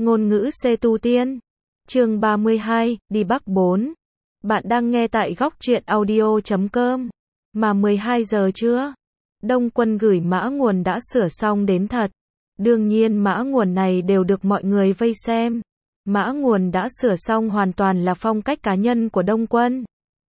Ngôn ngữ C tu tiên. Chương 32, đi Bắc 4. Bạn đang nghe tại góc truyện audio.com. Mà 12 giờ chưa? Đông Quân gửi mã nguồn đã sửa xong đến thật. Đương nhiên mã nguồn này đều được mọi người vây xem. Mã nguồn đã sửa xong hoàn toàn là phong cách cá nhân của Đông Quân.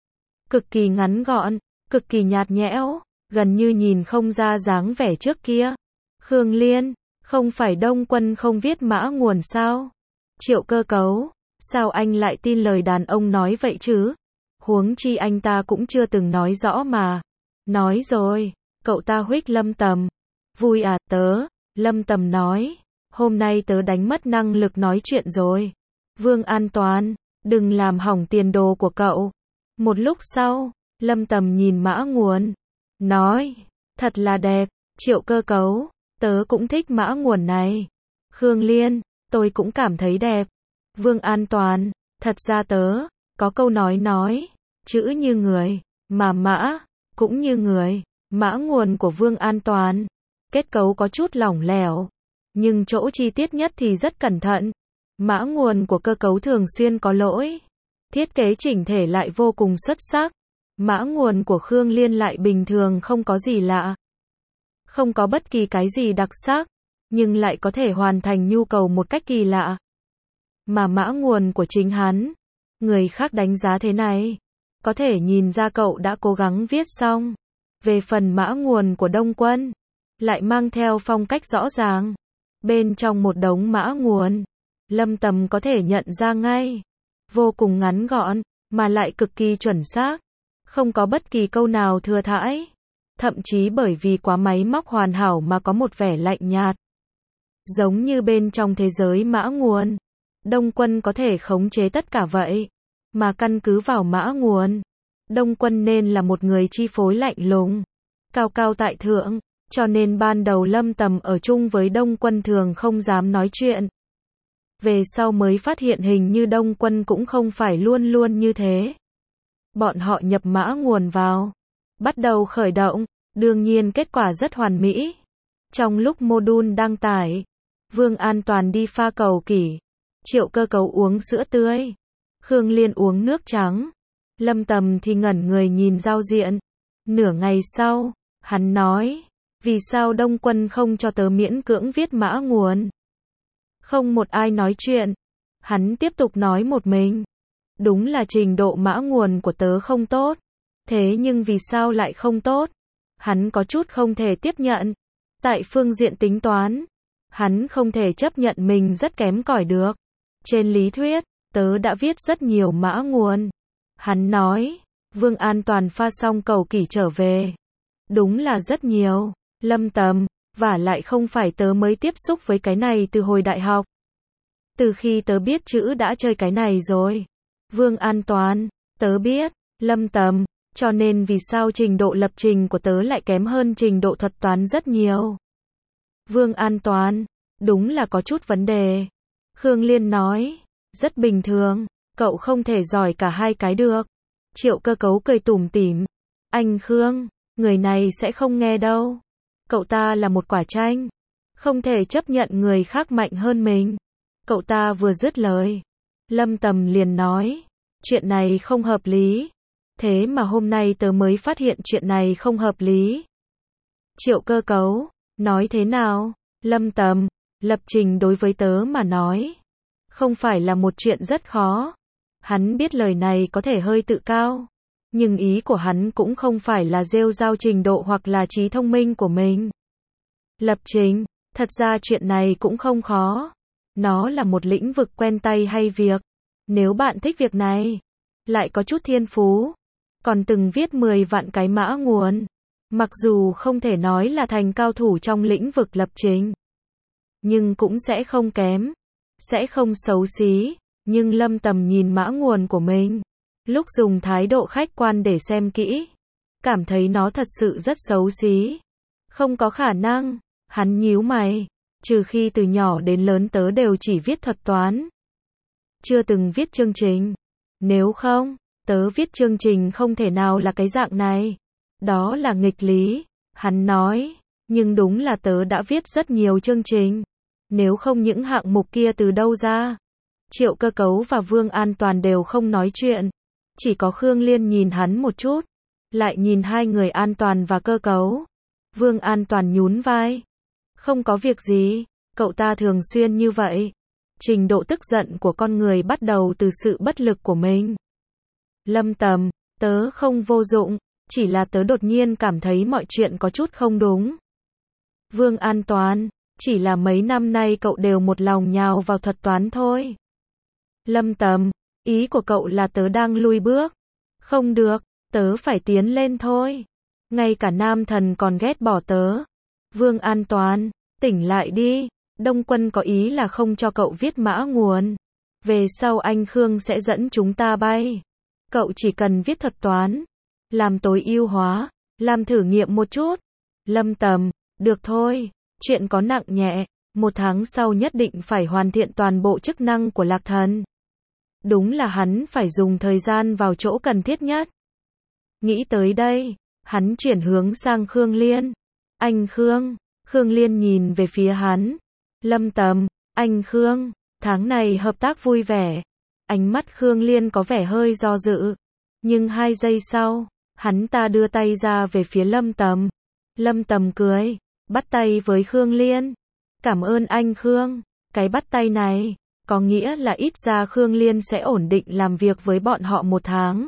Cực kỳ ngắn gọn, cực kỳ nhạt nhẽo, gần như nhìn không ra dáng vẻ trước kia. Khương Liên, không phải Đông Quân không viết mã nguồn sao? Triệu Cơ Cấu, sao anh lại tin lời đàn ông nói vậy chứ? Huống chi anh ta cũng chưa từng nói rõ mà. Nói rồi, cậu ta huých Lâm Tầm. Vui à tớ, Lâm Tầm nói. Hôm nay tớ đánh mất năng lực nói chuyện rồi. Vương An Toàn, đừng làm hỏng tiền đồ của cậu. Một lúc sau, Lâm Tầm nhìn mã nguồn. Nói, thật là đẹp, Triệu Cơ Cấu, tớ cũng thích mã nguồn này. Khương Liên, tôi cũng cảm thấy đẹp. Vương An Toàn, thật ra tớ, có câu nói, chữ như người, mà mã, cũng như người. Mã nguồn của Vương An Toàn, kết cấu có chút lỏng lẻo, nhưng chỗ chi tiết nhất thì rất cẩn thận. Mã nguồn của Cơ Cấu thường xuyên có lỗi. Thiết kế chỉnh thể lại vô cùng xuất sắc. Mã nguồn của Khương Liên lại bình thường không có gì lạ. Không có bất kỳ cái gì đặc sắc, nhưng lại có thể hoàn thành nhu cầu một cách kỳ lạ. Mà mã nguồn của chính hắn, người khác đánh giá thế này, có thể nhìn ra cậu đã cố gắng viết xong. Về phần mã nguồn của Đông Quân, lại mang theo phong cách rõ ràng. Bên trong một đống mã nguồn, Lâm Tầm có thể nhận ra ngay. Vô cùng ngắn gọn, mà lại cực kỳ chuẩn xác. Không có bất kỳ câu nào thừa thãi. Thậm chí bởi vì quá máy móc hoàn hảo mà có một vẻ lạnh nhạt. Giống như bên trong thế giới mã nguồn, Đông Quân có thể khống chế tất cả vậy. Mà căn cứ vào mã nguồn, Đông Quân nên là một người chi phối lạnh lùng, cao cao tại thượng, cho nên ban đầu Lâm Tầm ở chung với Đông Quân thường không dám nói chuyện. Về sau mới phát hiện hình như Đông Quân cũng không phải luôn luôn như thế. Bọn họ nhập mã nguồn vào, bắt đầu khởi động, đương nhiên kết quả rất hoàn mỹ. Trong lúc module đăng tải, Vương An Toàn đi pha cầu kỷ, Triệu Cơ Cấu uống sữa tươi, Khương Liên uống nước trắng, Lâm Tầm thì ngẩn người nhìn giao diện. Nửa ngày sau, hắn nói, vì sao Đông Quân không cho tớ miễn cưỡng viết mã nguồn? Không một ai nói chuyện. Hắn tiếp tục nói một mình. Đúng là trình độ mã nguồn của tớ không tốt. Thế nhưng vì sao lại không tốt? Hắn có chút không thể tiếp nhận. Tại phương diện tính toán, hắn không thể chấp nhận mình rất kém cỏi được. Trên lý thuyết, tớ đã viết rất nhiều mã nguồn. Hắn nói, Vương An Toàn pha xong cầu kỷ trở về. Đúng là rất nhiều, Lâm Tầm, và lại không phải tớ mới tiếp xúc với cái này từ hồi đại học. Từ khi tớ biết chữ đã chơi cái này rồi. Vương An Toàn, tớ biết, Lâm Tầm, cho nên vì sao trình độ lập trình của tớ lại kém hơn trình độ thuật toán rất nhiều. Vương An Toàn, đúng là có chút vấn đề. Khương Liên nói, rất bình thường, cậu không thể giỏi cả hai cái được. Triệu Cơ Cấu cười tủm tỉm. Anh Khương, người này sẽ không nghe đâu. Cậu ta là một quả chanh, không thể chấp nhận người khác mạnh hơn mình. Cậu ta vừa dứt lời, Lâm Tầm liền nói, chuyện này không hợp lý. Thế mà hôm nay tớ mới phát hiện chuyện này không hợp lý. Triệu Cơ Cấu, nói thế nào? Lâm Tầm, lập trình đối với tớ mà nói, không phải là một chuyện rất khó. Hắn biết lời này có thể hơi tự cao, nhưng ý của hắn cũng không phải là rêu rao trình độ hoặc là trí thông minh của mình. Lập trình, thật ra chuyện này cũng không khó. Nó là một lĩnh vực quen tay hay việc. Nếu bạn thích việc này, lại có chút thiên phú, còn từng viết 10 vạn cái mã nguồn, mặc dù không thể nói là thành cao thủ trong lĩnh vực lập trình, nhưng cũng sẽ không kém, sẽ không xấu xí. Nhưng Lâm Tầm nhìn mã nguồn của mình, lúc dùng thái độ khách quan để xem kỹ, cảm thấy nó thật sự rất xấu xí. Không có khả năng. Hắn nhíu mày. Trừ khi từ nhỏ đến lớn tớ đều chỉ viết thuật toán, chưa từng viết chương trình. Nếu không, tớ viết chương trình không thể nào là cái dạng này. Đó là nghịch lý. Hắn nói, nhưng đúng là tớ đã viết rất nhiều chương trình. nếu không những hạng mục kia từ đâu ra. Triệu Cơ Cấu và Vương An Toàn đều không nói chuyện. Chỉ có Khương Liên nhìn hắn một chút, lại nhìn hai người An Toàn và Cơ Cấu. Vương An Toàn nhún vai. Không có việc gì, cậu ta thường xuyên như vậy. Trình độ tức giận của con người bắt đầu từ sự bất lực của mình. Lâm Tầm, tớ không vô dụng, chỉ là tớ đột nhiên cảm thấy mọi chuyện có chút không đúng. Vương An Toàn, chỉ là mấy năm nay cậu đều một lòng nhào vào thuật toán thôi. Lâm Tầm, ý của cậu là tớ đang lùi bước. Không được, tớ phải tiến lên thôi. Ngay cả nam thần còn ghét bỏ tớ. Vương An Toàn, tỉnh lại đi. Đông Quân có ý là không cho cậu viết mã nguồn. Về sau anh Khương sẽ dẫn chúng ta bay. Cậu chỉ cần viết thuật toán, làm tối ưu hóa, làm thử nghiệm một chút. Lâm Tầm, được thôi, chuyện có nặng nhẹ, 1 tháng sau nhất định phải hoàn thiện toàn bộ chức năng của Lạc Thần. Đúng là hắn phải dùng thời gian vào chỗ cần thiết nhất. Nghĩ tới đây, hắn chuyển hướng sang Khương Liên. Anh Khương, Khương Liên nhìn về phía hắn. Lâm Tầm, anh Khương, tháng này hợp tác vui vẻ. Ánh mắt Khương Liên có vẻ hơi do dự. Nhưng 2 giây sau, hắn ta đưa tay ra về phía Lâm Tầm. Lâm Tầm cười, bắt tay với Khương Liên. Cảm ơn anh Khương, cái bắt tay này, có nghĩa là ít ra Khương Liên sẽ ổn định làm việc với bọn họ 1 tháng.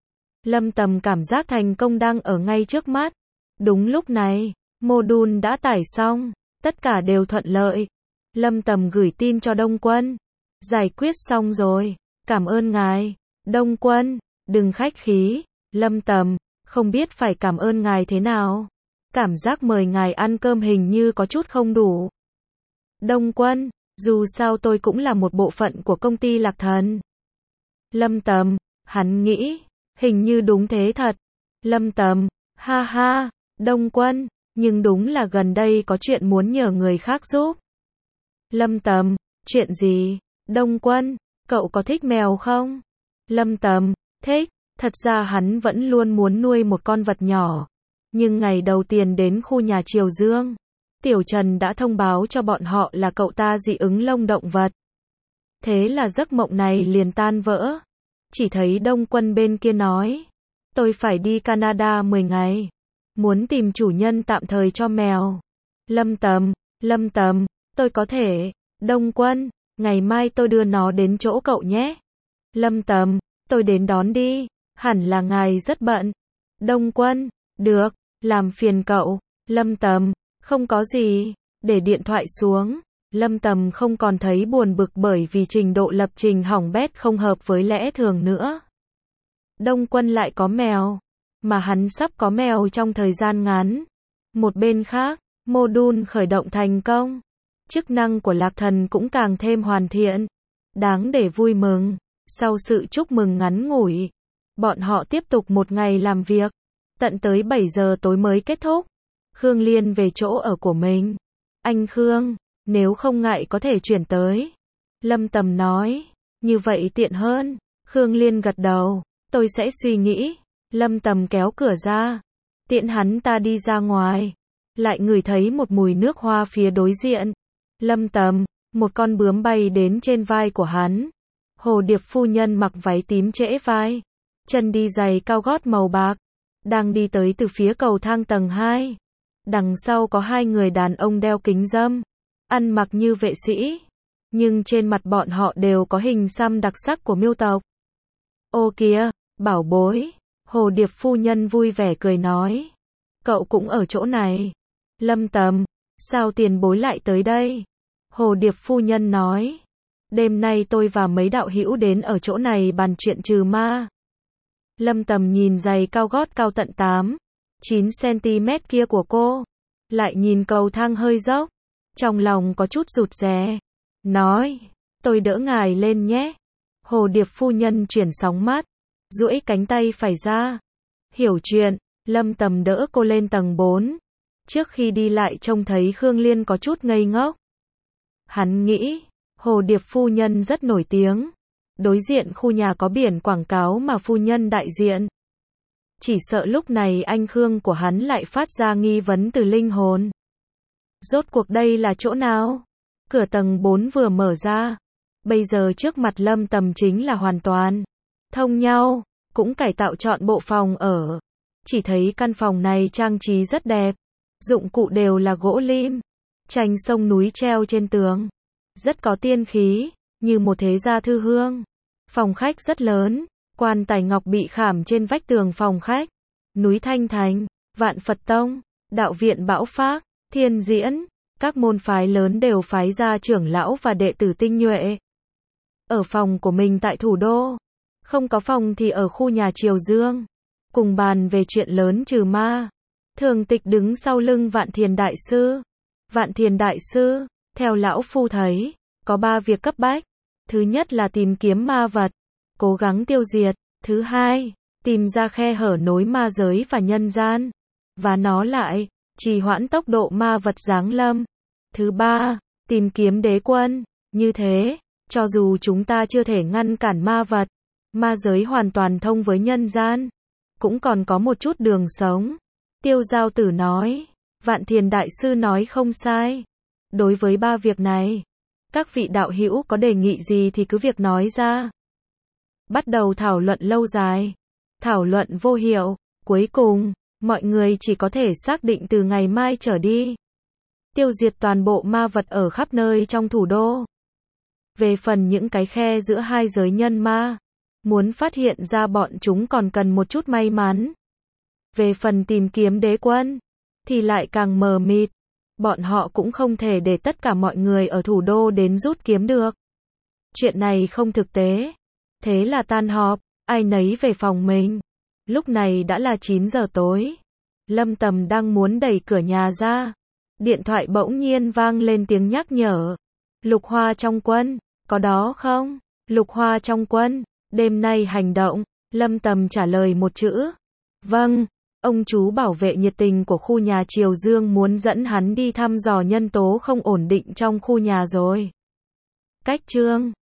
Lâm Tầm cảm giác thành công đang ở ngay trước mắt. Đúng lúc này, module đã tải xong, tất cả đều thuận lợi. Lâm Tầm gửi tin cho Đông Quân. Giải quyết xong rồi, cảm ơn ngài. Đông Quân, đừng khách khí. Lâm Tầm, không biết phải cảm ơn ngài thế nào. Cảm giác mời ngài ăn cơm hình như có chút không đủ. Đông Quân, dù sao tôi cũng là một bộ phận của công ty Lạc Thần. Lâm Tầm, hắn nghĩ, hình như đúng thế thật. Lâm Tầm, ha ha, Đông Quân, nhưng đúng là gần đây có chuyện muốn nhờ người khác giúp. Lâm Tầm, chuyện gì? Đông Quân, cậu có thích mèo không? Lâm Tầm, thích, thật ra hắn vẫn luôn muốn nuôi một con vật nhỏ. Nhưng ngày đầu tiên đến khu nhà Triều Dương, Tiểu Trần đã thông báo cho bọn họ là cậu ta dị ứng lông động vật. Thế là giấc mộng này liền tan vỡ. Chỉ thấy Đông Quân bên kia nói, tôi phải đi Canada 10 ngày. Muốn tìm chủ nhân tạm thời cho mèo. Lâm Tầm, tôi có thể. Đông Quân, ngày mai tôi đưa nó đến chỗ cậu nhé. Lâm Tầm, tôi đến đón đi. Hẳn là ngài rất bận. Đông Quân, được, làm phiền cậu. Lâm Tầm, không có gì. Để điện thoại xuống. Lâm Tầm không còn thấy buồn bực bởi vì trình độ lập trình hỏng bét không hợp với lẽ thường nữa. Đông Quân lại có mèo. Mà hắn sắp có mèo trong thời gian ngắn. Một bên khác, module khởi động thành công. Chức năng của Lạc Thần cũng càng thêm hoàn thiện. Đáng để vui mừng. Sau sự chúc mừng ngắn ngủi, bọn họ tiếp tục 1 ngày làm việc. Tận tới 7 giờ tối mới kết thúc. Khương Liên về chỗ ở của mình. Anh Khương, nếu không ngại có thể chuyển tới. Lâm Tầm nói, như vậy tiện hơn. Khương Liên gật đầu, tôi sẽ suy nghĩ. Lâm Tầm kéo cửa ra, tiện hắn ta đi ra ngoài. Lại ngửi thấy một mùi nước hoa phía đối diện. Lâm Tầm, một con bướm bay đến trên vai của hắn. Hồ Điệp phu nhân mặc váy tím trễ vai, chân đi giày cao gót màu bạc, đang đi tới từ phía cầu thang tầng 2. Đằng sau có 2 người đàn ông đeo kính râm, ăn mặc như vệ sĩ, nhưng trên mặt bọn họ đều có hình xăm đặc sắc của miêu tộc. Ô kìa, bảo bối. Hồ Điệp phu nhân vui vẻ cười nói, cậu cũng ở chỗ này. Lâm Tầm, sao tiền bối lại tới đây? Hồ Điệp phu nhân nói, đêm nay tôi và mấy đạo hữu đến ở chỗ này bàn chuyện trừ ma. Lâm Tầm nhìn giày cao gót cao tận 8-9 cm kia của cô, lại nhìn cầu thang hơi dốc, trong lòng có chút rụt rè, nói, tôi đỡ ngài lên nhé. Hồ Điệp phu nhân chuyển sóng mắt, duỗi cánh tay phải ra. Hiểu chuyện, Lâm Tầm đỡ cô lên tầng 4. Trước khi đi lại trông thấy Khương Liên có chút ngây ngốc. Hắn nghĩ, Hồ Điệp phu nhân rất nổi tiếng. Đối diện khu nhà có biển quảng cáo mà phu nhân đại diện. Chỉ sợ lúc này anh Khương của hắn lại phát ra nghi vấn từ linh hồn. Rốt cuộc đây là chỗ nào? Cửa tầng 4 vừa mở ra. Bây giờ trước mặt Lâm Tầm chính là hoàn toàn thông nhau, cũng cải tạo trọn bộ phòng ở. Chỉ thấy căn phòng này trang trí rất đẹp. Dụng cụ đều là gỗ lim. Tranh sông núi treo trên tường. Rất có tiên khí, như một thế gia thư hương. Phòng khách rất lớn. Quan tài ngọc bị khảm trên vách tường phòng khách. Núi Thanh Thành, Vạn Phật Tông, Đạo viện Bão Phác, Thiên Diễn. Các môn phái lớn đều phái ra trưởng lão và đệ tử tinh nhuệ. Ở phòng của mình tại thủ đô. Không có phòng thì ở khu nhà Triều Dương. Cùng bàn về chuyện lớn trừ ma. Thường Tịch đứng sau lưng Vạn Thiền Đại Sư. Vạn Thiền Đại Sư, theo lão phu thấy, có 3 việc cấp bách. Thứ nhất là tìm kiếm ma vật, cố gắng tiêu diệt. Thứ hai, tìm ra khe hở nối ma giới và nhân gian. Và nó lại, trì hoãn tốc độ ma vật giáng lâm. Thứ ba, tìm kiếm đế quân. Như thế, cho dù chúng ta chưa thể ngăn cản ma vật, ma giới hoàn toàn thông với nhân gian, cũng còn có một chút đường sống. Tiêu Giao Tử nói, Vạn Thiền Đại Sư nói không sai. Đối với 3 việc này, các vị đạo hữu có đề nghị gì thì cứ việc nói ra. Bắt đầu thảo luận lâu dài, thảo luận vô hiệu, cuối cùng, mọi người chỉ có thể xác định từ ngày mai trở đi, tiêu diệt toàn bộ ma vật ở khắp nơi trong thủ đô. Về phần những cái khe giữa hai giới nhân ma, muốn phát hiện ra bọn chúng còn cần một chút may mắn. Về phần tìm kiếm đế quân, thì lại càng mờ mịt. Bọn họ cũng không thể để tất cả mọi người ở thủ đô đến rút kiếm được. Chuyện này không thực tế. Thế là tan họp, ai nấy về phòng mình. Lúc này đã là 9 giờ tối. Lâm Tầm đang muốn đẩy cửa nhà ra. Điện thoại bỗng nhiên vang lên tiếng nhắc nhở. Lục Hoa trong quân, có đó không? Lục Hoa trong quân, đêm nay hành động. Lâm Tầm trả lời một chữ. Vâng. Ông chú bảo vệ nhiệt tình của khu nhà Triều Dương muốn dẫn hắn đi thăm dò nhân tố không ổn định trong khu nhà rồi. Cách chương